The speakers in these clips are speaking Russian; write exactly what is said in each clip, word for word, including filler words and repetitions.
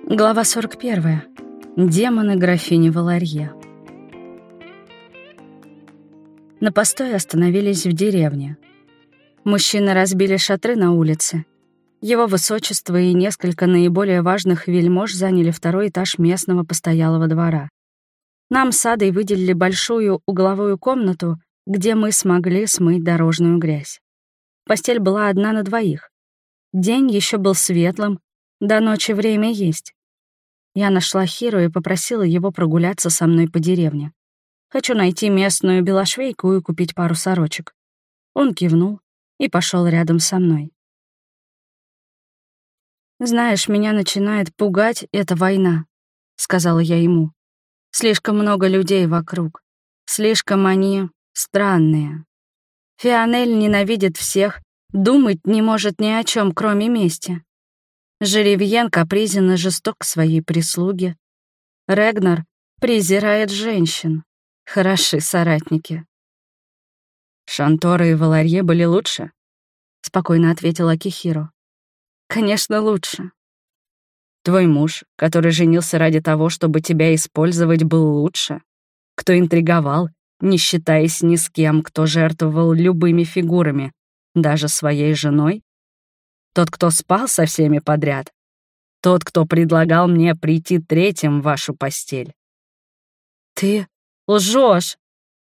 Глава сорок первая. Демоны графини Валарье. На постой остановились в деревне. Мужчины разбили шатры на улице. Его высочество и несколько наиболее важных вельмож заняли второй этаж местного постоялого двора. Нам с Адой выделили большую угловую комнату, где мы смогли смыть дорожную грязь. Постель была одна на двоих. День еще был светлым, до ночи время есть. Я нашла Хиру и попросила его прогуляться со мной по деревне. Хочу найти местную белошвейку и купить пару сорочек. Он кивнул и пошел рядом со мной. «Знаешь, меня начинает пугать эта война», — сказала я ему. «Слишком много людей вокруг. Слишком они странные. Фионель ненавидит всех, думать не может ни о чем, кроме мести. Жеревьен капризен и жесток к своей прислуге. Регнар презирает женщин. Хороши соратники». «Шантора и Валарье были лучше?» — спокойно ответила Акихиро. «Конечно, лучше». «Твой муж, который женился ради того, чтобы тебя использовать, был лучше? Кто интриговал, не считаясь ни с кем, кто жертвовал любыми фигурами, даже своей женой? Тот, кто спал со всеми подряд? Тот, кто предлагал мне прийти третьим в вашу постель?» «Ты лжешь!»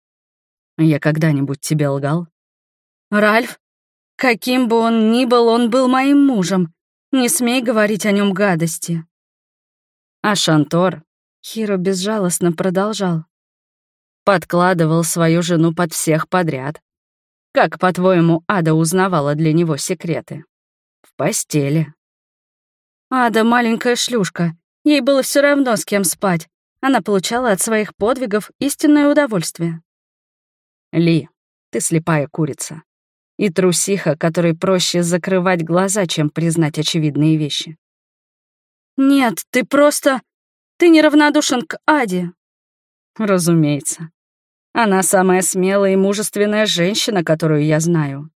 «Я когда-нибудь тебе лгал?» «Ральф, каким бы он ни был, он был моим мужем. Не смей говорить о нем гадости». А Шантор, Хиро безжалостно продолжал, подкладывал свою жену под всех подряд. Как, по-твоему, Ада узнавала для него секреты? В постели. «Ада — маленькая шлюшка. Ей было все равно, с кем спать. Она получала от своих подвигов истинное удовольствие». «Ли, ты слепая курица. И трусиха, которой проще закрывать глаза, чем признать очевидные вещи». «Нет, ты просто... Ты неравнодушен к Аде». «Разумеется. Она самая смелая и мужественная женщина, которую я знаю».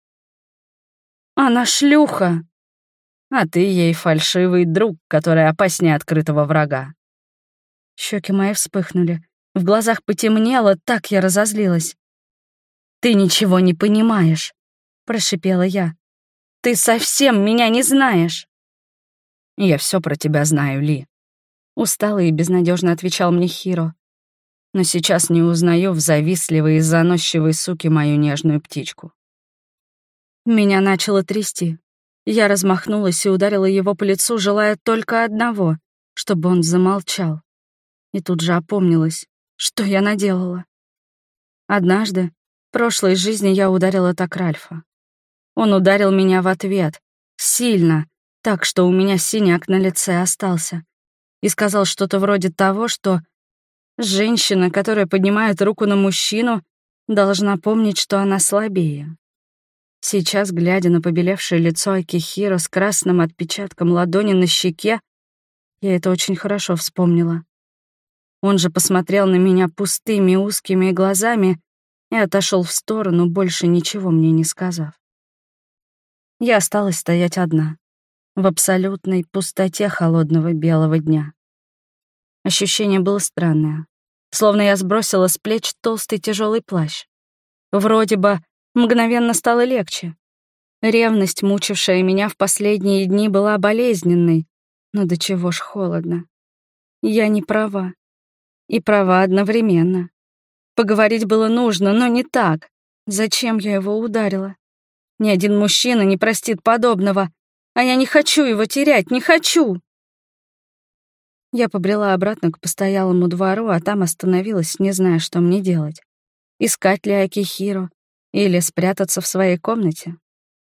«Она шлюха». «А ты ей фальшивый друг, который опаснее открытого врага». Щеки мои вспыхнули. В глазах потемнело, так я разозлилась. «Ты ничего не понимаешь», — прошипела я. «Ты совсем меня не знаешь». «Я все про тебя знаю, Ли», — устало и безнадежно отвечал мне Хиро. «Но сейчас не узнаю в завистливой и заносчивой суке мою нежную птичку». Меня начало трясти. Я размахнулась и ударила его по лицу, желая только одного, чтобы он замолчал. И тут же опомнилась, что я наделала. Однажды, в прошлой жизни, я ударила так Ральфа. Он ударил меня в ответ, сильно, так что у меня синяк на лице остался, и сказал что-то вроде того, что женщина, которая поднимает руку на мужчину, должна помнить, что она слабее. Сейчас, глядя на побелевшее лицо Акихиро с красным отпечатком ладони на щеке, я это очень хорошо вспомнила. Он же посмотрел на меня пустыми узкими глазами и отошел в сторону, больше ничего мне не сказав. Я осталась стоять одна, в абсолютной пустоте холодного белого дня. Ощущение было странное, словно я сбросила с плеч толстый тяжелый плащ. Вроде бы мгновенно стало легче. Ревность, мучившая меня в последние дни, была болезненной, но до чего ж холодно. Я не права. И права одновременно. Поговорить было нужно, но не так. Зачем я его ударила? Ни один мужчина не простит подобного, а я не хочу его терять, не хочу. Я побрела обратно к постоялому двору, а там остановилась, не зная, что мне делать. Искать ли Акихиро или спрятаться в своей комнате?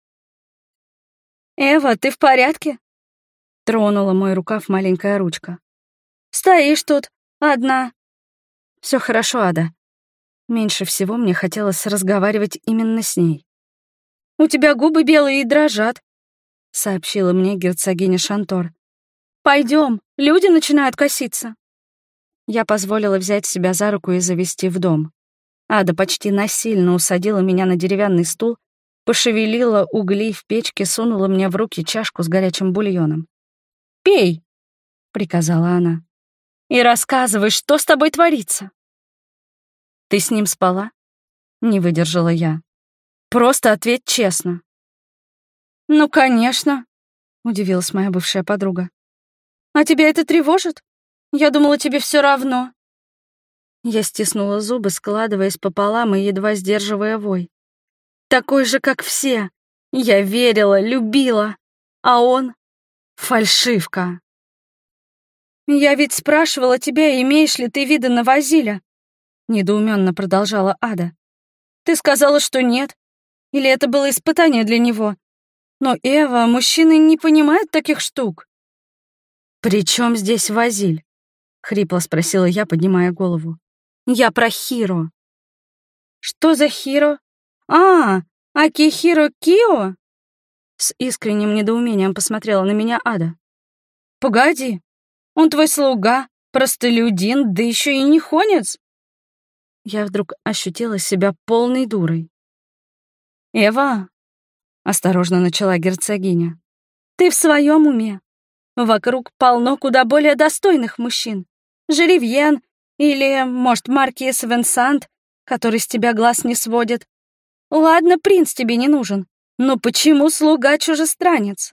«Эва, ты в порядке?» Тронула мой рукав маленькая ручка. «Стоишь тут, одна». Все хорошо, Ада. Меньше всего мне хотелось разговаривать именно с ней. «У тебя губы белые и дрожат», — сообщила мне герцогиня Шантор. «Пойдем, люди начинают коситься». Я позволила взять себя за руку и завести в дом. Ада почти насильно усадила меня на деревянный стул, пошевелила угли в печке, сунула мне в руки чашку с горячим бульоном. «Пей!» — приказала она. «И рассказывай, что с тобой творится». «Ты с ним спала?» — не выдержала я. «Просто ответь честно». «Ну, конечно», — удивилась моя бывшая подруга. «А тебя это тревожит? Я думала, тебе все равно». Я стиснула зубы, складываясь пополам и едва сдерживая вой. Такой же, как все. Я верила, любила. А он — фальшивка. «Я ведь спрашивала тебя, имеешь ли ты виды на Вазиля?» — недоуменно продолжала Ада. «Ты сказала, что нет. Или это было испытание для него? Но, Эва, мужчины не понимают таких штук». «При чем здесь Вазиль?» — хрипло спросила я, поднимая голову. «Я про Хиро». «Что за Хиро? А, Акихиро Кио?» С искренним недоумением посмотрела на меня Ада. «Погоди, он твой слуга, простолюдин, да еще и нихонец?» Я вдруг ощутила себя полной дурой. «Эва», — осторожно начала герцогиня, — «ты в своем уме? Вокруг полно куда более достойных мужчин. Жеревьен или, может, маркиз Венсант, который с тебя глаз не сводит. Ладно, принц тебе не нужен, но почему слуга-чужестранец?»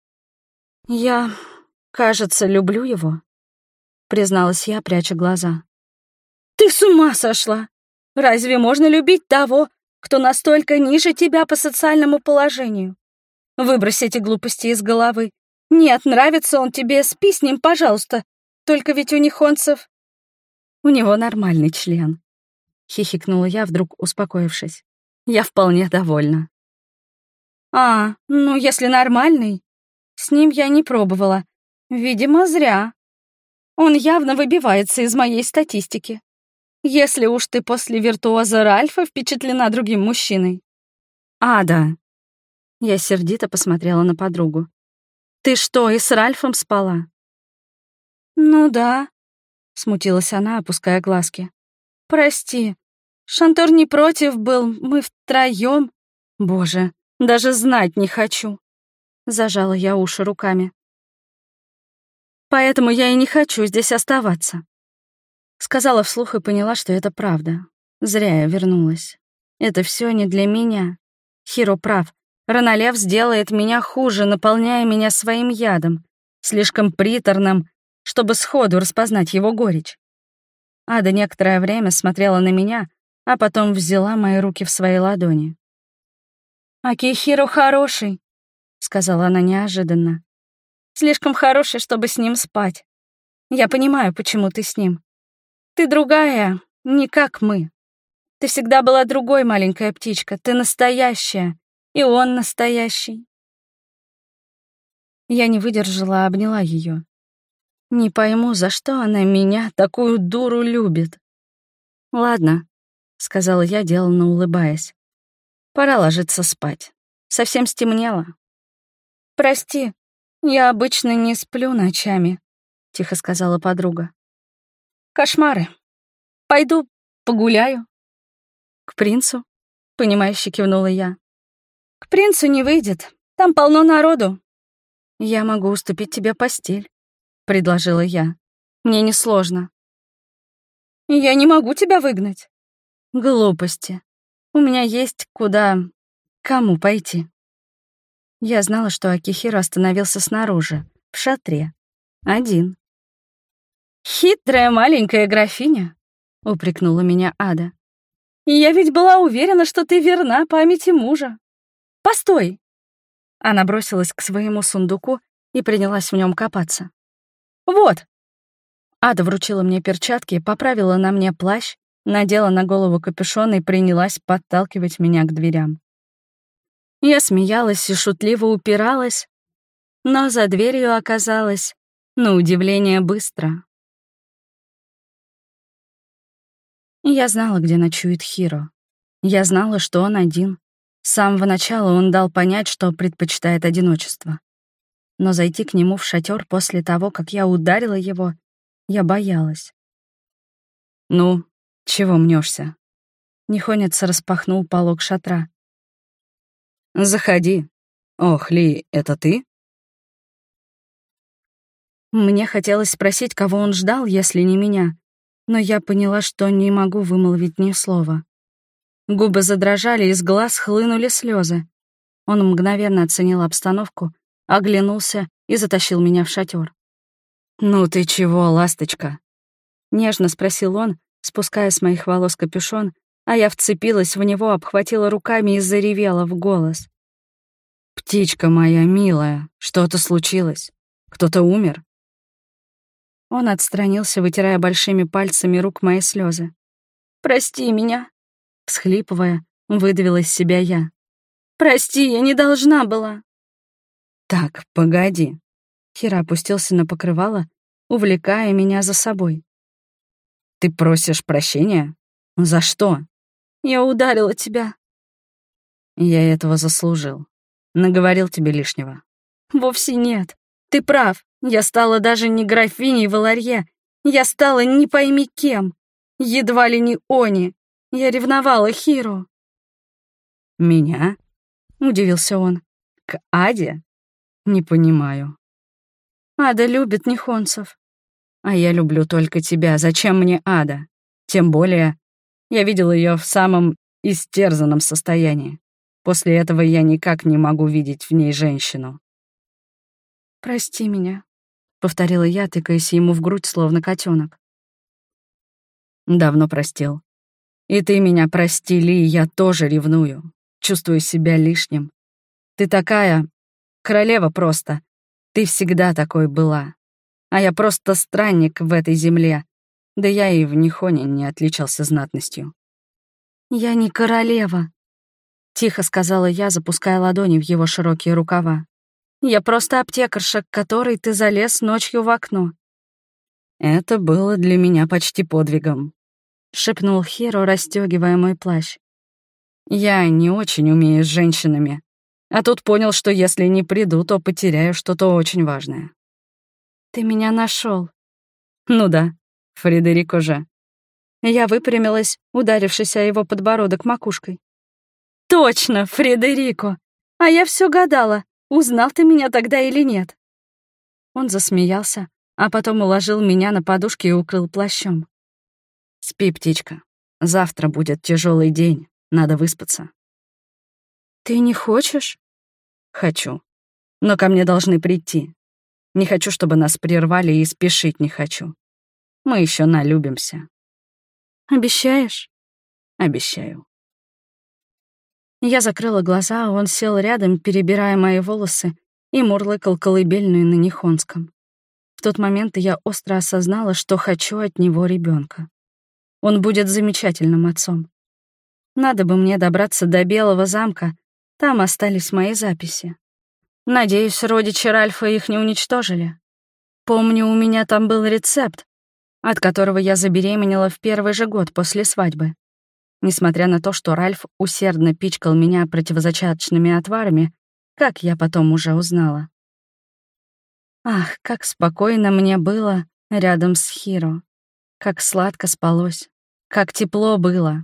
«Я, кажется, люблю его», — призналась я, пряча глаза. «Ты с ума сошла! Разве можно любить того, кто настолько ниже тебя по социальному положению? Выбрось эти глупости из головы. Нет, нравится он тебе, спи с ним, пожалуйста. Только ведь у нихонцев...» «У него нормальный член», — хихикнула я, вдруг успокоившись. «Я вполне довольна». «А, ну, если нормальный, с ним я не пробовала. Видимо, зря. Он явно выбивается из моей статистики. Если уж ты после виртуоза Ральфа впечатлена другим мужчиной». «Ада!» Я сердито посмотрела на подругу. «Ты что, и с Ральфом спала?» «Ну да», — смутилась она, опуская глазки. «Прости, Шантор не против был, мы втроем. Боже, даже знать не хочу». Зажала я уши руками. «Поэтому я и не хочу здесь оставаться». Сказала вслух и поняла, что это правда. Зря я вернулась. Это все не для меня. Хиро прав. Ранолев сделает меня хуже, наполняя меня своим ядом, слишком приторным, чтобы сходу распознать его горечь. Ада некоторое время смотрела на меня, а потом взяла мои руки в свои ладони. «Акихиро хороший», — сказала она неожиданно. «Слишком хороший, чтобы с ним спать. Я понимаю, почему ты с ним. Ты другая, не как мы. Ты всегда была другой, маленькая птичка. Ты настоящая, и он настоящий». Я не выдержала, обняла ее. Не пойму, за что она меня, такую дуру, любит. «Ладно», — сказала я, деланно улыбаясь. «Пора ложиться спать. Совсем стемнело». «Прости, я обычно не сплю ночами», — тихо сказала подруга. «Кошмары. Пойду погуляю». «К принцу?» — понимающе кивнула я. «К принцу не выйдет. Там полно народу». «Я могу уступить тебе постель», — предложила я. «Мне несложно». «Я не могу тебя выгнать». «Глупости. У меня есть куда... кому пойти». Я знала, что Акихиро остановился снаружи, в шатре. Один. «Хитрая маленькая графиня», — упрекнула меня Ада. «Я ведь была уверена, что ты верна памяти мужа. Постой!» Она бросилась к своему сундуку и принялась в нем копаться. «Вот!» Ада вручила мне перчатки, поправила на мне плащ, надела на голову капюшон и принялась подталкивать меня к дверям. Я смеялась и шутливо упиралась, но за дверью оказалась, на удивление, быстро. Я знала, где ночует Хиро. Я знала, что он один. С самого начала он дал понять, что предпочитает одиночество. Но зайти к нему в шатер после того, как я ударила его, я боялась. «Ну, чего мнешься?» Нихонец распахнул полог шатра. «Заходи. Ох, Ли, это ты?» Мне хотелось спросить, кого он ждал, если не меня, но я поняла, что не могу вымолвить ни слова. Губы задрожали, из глаз хлынули слезы. Он мгновенно оценил обстановку, оглянулся и затащил меня в шатер. «Ну ты чего, ласточка?» — нежно спросил он, спуская с моих волос капюшон, а я вцепилась в него, обхватила руками и заревела в голос. «Птичка моя милая, что-то случилось? Кто-то умер?» Он отстранился, вытирая большими пальцами рук мои слезы. «Прости меня!» — всхлипывая, выдавила из себя я. «Прости, я не должна была!» «Так, погоди!» Хиро опустился на покрывало, увлекая меня за собой. «Ты просишь прощения? За что?» «Я ударила тебя». «Я этого заслужил. Наговорил тебе лишнего». «Вовсе нет. Ты прав. Я стала даже не графиней Валарье. Я стала не пойми кем. Едва ли не Они. Я ревновала Хиру». «Меня?» — удивился он. «К Аде? Не понимаю». «Ада любит нихонцев». «А я люблю только тебя. Зачем мне Ада? Тем более, я видел ее в самом истерзанном состоянии. После этого я никак не могу видеть в ней женщину». «Прости меня», — повторила я, тыкаясь ему в грудь, словно котенок. «Давно простил. И ты меня прости, Ли, я тоже ревную. Чувствую себя лишним. Ты такая... королева просто. Ты всегда такой была. А я просто странник в этой земле. Да я и в Нихоне не отличался знатностью». «Я не королева», — тихо сказала я, запуская ладони в его широкие рукава. «Я просто аптекарша, к которой ты залез ночью в окно». «Это было для меня почти подвигом», — шепнул Хиро, расстёгивая мой плащ. «Я не очень умею с женщинами, а тут понял, что если не приду, то потеряю что-то очень важное». «Ты меня нашел. «Ну да, Фредерико же». Я выпрямилась, ударившись о его подбородок макушкой. «Точно, Фредерико! А я все гадала, узнал ты меня тогда или нет». Он засмеялся, а потом уложил меня на подушке и укрыл плащом. «Спи, птичка. Завтра будет тяжелый день, надо выспаться». «Ты не хочешь?» «Хочу. Но ко мне должны прийти. Не хочу, чтобы нас прервали, и спешить не хочу. Мы еще налюбимся». «Обещаешь?» «Обещаю». Я закрыла глаза, а он сел рядом, перебирая мои волосы, и мурлыкал колыбельную на нихонском. В тот момент я остро осознала, что хочу от него ребенка. Он будет замечательным отцом. Надо бы мне добраться до Белого замка, там остались мои записи. Надеюсь, родичи Ральфа их не уничтожили. Помню, у меня там был рецепт, от которого я забеременела в первый же год после свадьбы. Несмотря на то, что Ральф усердно пичкал меня противозачаточными отварами, как я потом уже узнала. Ах, как спокойно мне было рядом с Хиро. Как сладко спалось. Как тепло было.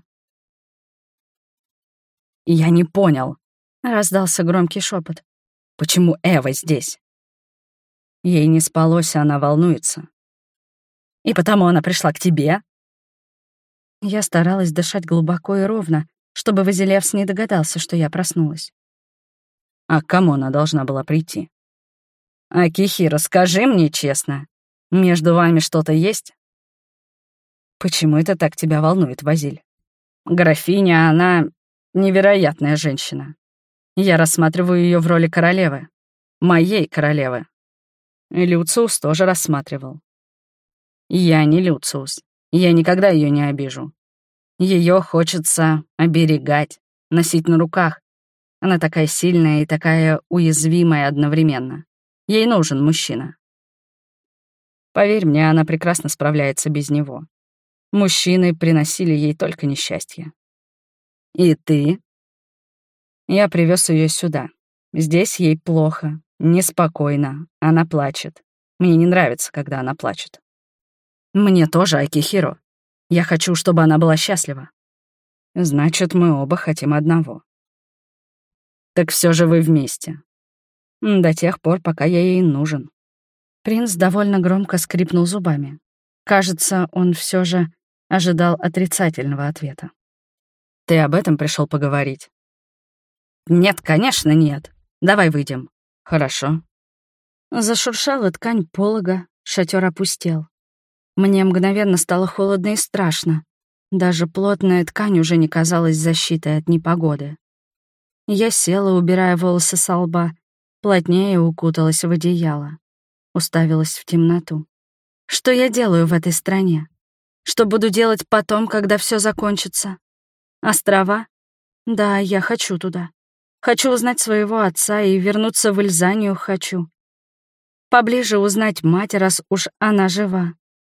«Я не понял», — раздался громкий шепот. «Почему Эва здесь?» Ей не спалось, она волнуется. «И потому она пришла к тебе?» Я старалась дышать глубоко и ровно, чтобы Вазилевс не догадался, что я проснулась. «А к кому она должна была прийти?» «Акихиро, скажи мне честно, между вами что-то есть?» «Почему это так тебя волнует, Вазиль? Графиня, она невероятная женщина. Я рассматриваю ее в роли королевы. Моей королевы. Люциус тоже рассматривал. Я не Люциус. Я никогда ее не обижу. Ее хочется оберегать, носить на руках. Она такая сильная и такая уязвимая одновременно. Ей нужен мужчина. Поверь мне, она прекрасно справляется без него. Мужчины приносили ей только несчастье. И ты? Я привез ее сюда. Здесь ей плохо, неспокойно, она плачет. Мне не нравится, когда она плачет. Мне тоже, Акихиро. Я хочу, чтобы она была счастлива. Значит, мы оба хотим одного. Так все же вы вместе. До тех пор, пока я ей нужен. Принц довольно громко скрипнул зубами. Кажется, он все же ожидал отрицательного ответа. «Ты об этом пришел поговорить?» «Нет, конечно, нет. Давай выйдем». «Хорошо». Зашуршала ткань полога, шатер опустел. Мне мгновенно стало холодно и страшно. Даже плотная ткань уже не казалась защитой от непогоды. Я села, убирая волосы со лба, плотнее укуталась в одеяло. Уставилась в темноту. Что я делаю в этой стране? Что буду делать потом, когда все закончится? Острова? Да, я хочу туда. Хочу узнать своего отца и вернуться в Ильзанию хочу. Поближе узнать мать, раз уж она жива.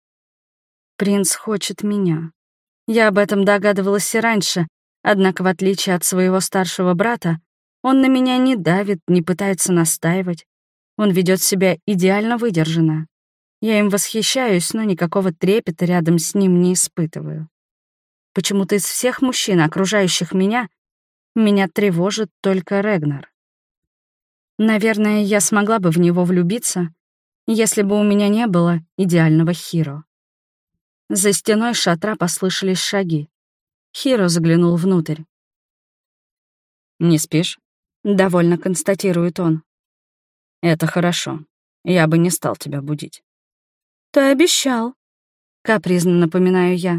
Принц хочет меня. Я об этом догадывалась и раньше, однако, в отличие от своего старшего брата, он на меня не давит, не пытается настаивать. Он ведет себя идеально выдержанно. Я им восхищаюсь, но никакого трепета рядом с ним не испытываю. Почему-то из всех мужчин, окружающих меня, меня тревожит только Регнар. Наверное, я смогла бы в него влюбиться, если бы у меня не было идеального Хиро. За стеной шатра послышались шаги. Хиро заглянул внутрь. «Не спишь?» — довольно констатирует он. «Это хорошо. Я бы не стал тебя будить». «Ты обещал», — капризно напоминаю я.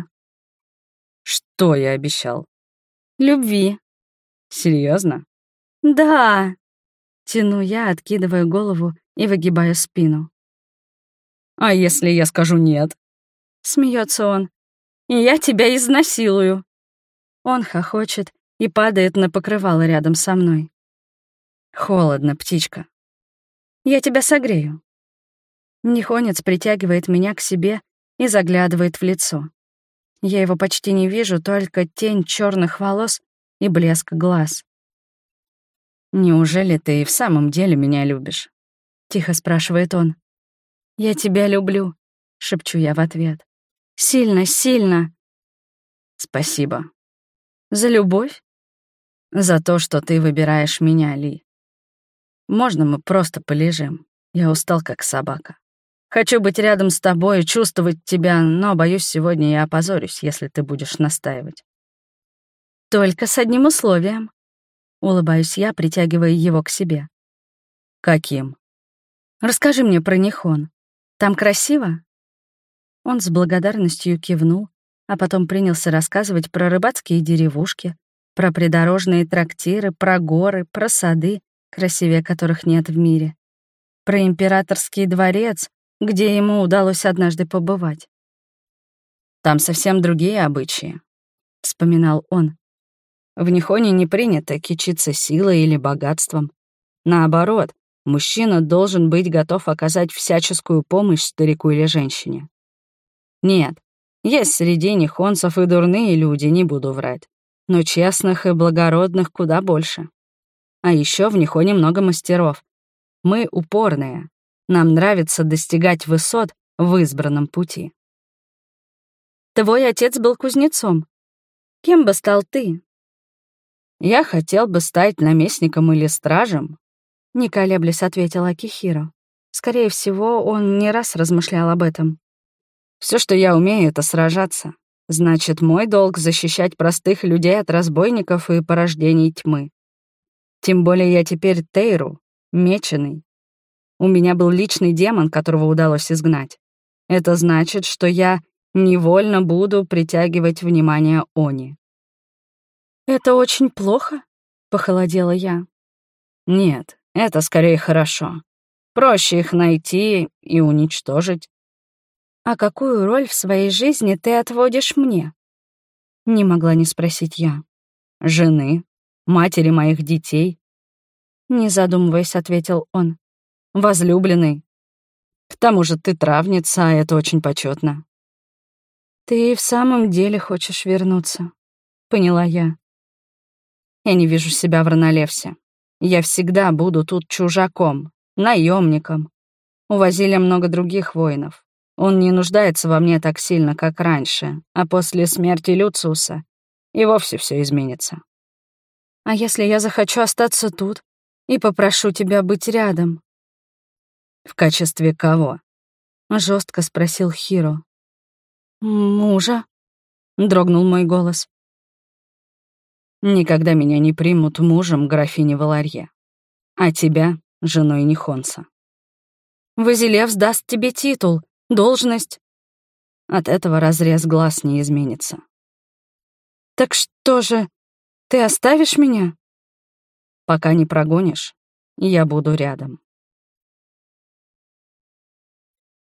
«Что я обещал?» «Любви». «Серьезно?» «Да», — тяну я, откидывая голову и выгибая спину. «А если я скажу нет?» — смеется он. «И я тебя изнасилую». Он хохочет и падает на покрывало рядом со мной. «Холодно, птичка». «Я тебя согрею». Нихонец притягивает меня к себе и заглядывает в лицо. Я его почти не вижу, только тень черных волос и блеск глаз. «Неужели ты и в самом деле меня любишь?» — тихо спрашивает он. «Я тебя люблю», — шепчу я в ответ. «Сильно, сильно». «Спасибо». «За любовь?» «За то, что ты выбираешь меня, Ли. Можно мы просто полежим? Я устал, как собака. Хочу быть рядом с тобой и чувствовать тебя, но, боюсь, сегодня я опозорюсь, если ты будешь настаивать». «Только с одним условием», — улыбаюсь я, притягивая его к себе. «Каким?» «Расскажи мне про Нихон. Там красиво?» Он с благодарностью кивнул, а потом принялся рассказывать про рыбацкие деревушки, про придорожные трактиры, про горы, про сады, красивее которых нет в мире, про императорский дворец, где ему удалось однажды побывать. «Там совсем другие обычаи», — вспоминал он. «В Нихоне не принято кичиться силой или богатством. Наоборот, мужчина должен быть готов оказать всяческую помощь старику или женщине. Нет, есть среди нихонцев и дурные люди, не буду врать, но честных и благородных куда больше. А еще в Нихоне много мастеров. Мы упорные. Нам нравится достигать высот в избранном пути». «Твой отец был кузнецом. Кем бы стал ты?» «Я хотел бы стать наместником или стражем», — не колеблясь ответил Акихиро. Скорее всего, он не раз размышлял об этом. Все, что я умею, — это сражаться. Значит, мой долг — защищать простых людей от разбойников и порождений тьмы. Тем более я теперь Тейру, меченый. У меня был личный демон, которого удалось изгнать. Это значит, что я невольно буду притягивать внимание Они». «Это очень плохо?» — похолодела я. «Нет, это скорее хорошо. Проще их найти и уничтожить». «А какую роль в своей жизни ты отводишь мне?» Не могла не спросить я. «Жены, матери моих детей», — не задумываясь, ответил он. «Возлюбленный. К тому же ты травница, а это очень почетно». «Ты в самом деле хочешь вернуться?» — поняла я. «Я не вижу себя в Ранолевсе. Я всегда буду тут чужаком, наемником. У Вазиля много других воинов. Он не нуждается во мне так сильно, как раньше, а после смерти Люциуса и вовсе все изменится». «А если я захочу остаться тут и попрошу тебя быть рядом?» «В качестве кого?» — жестко спросил Хиро. «Мужа?» — дрогнул мой голос. «Никогда меня не примут мужем графини Валарье, а тебя — женой Нихонса». «Вазилевс даст тебе титул, должность». От этого разрез глаз не изменится. «Так что же, ты оставишь меня?» «Пока не прогонишь, я буду рядом».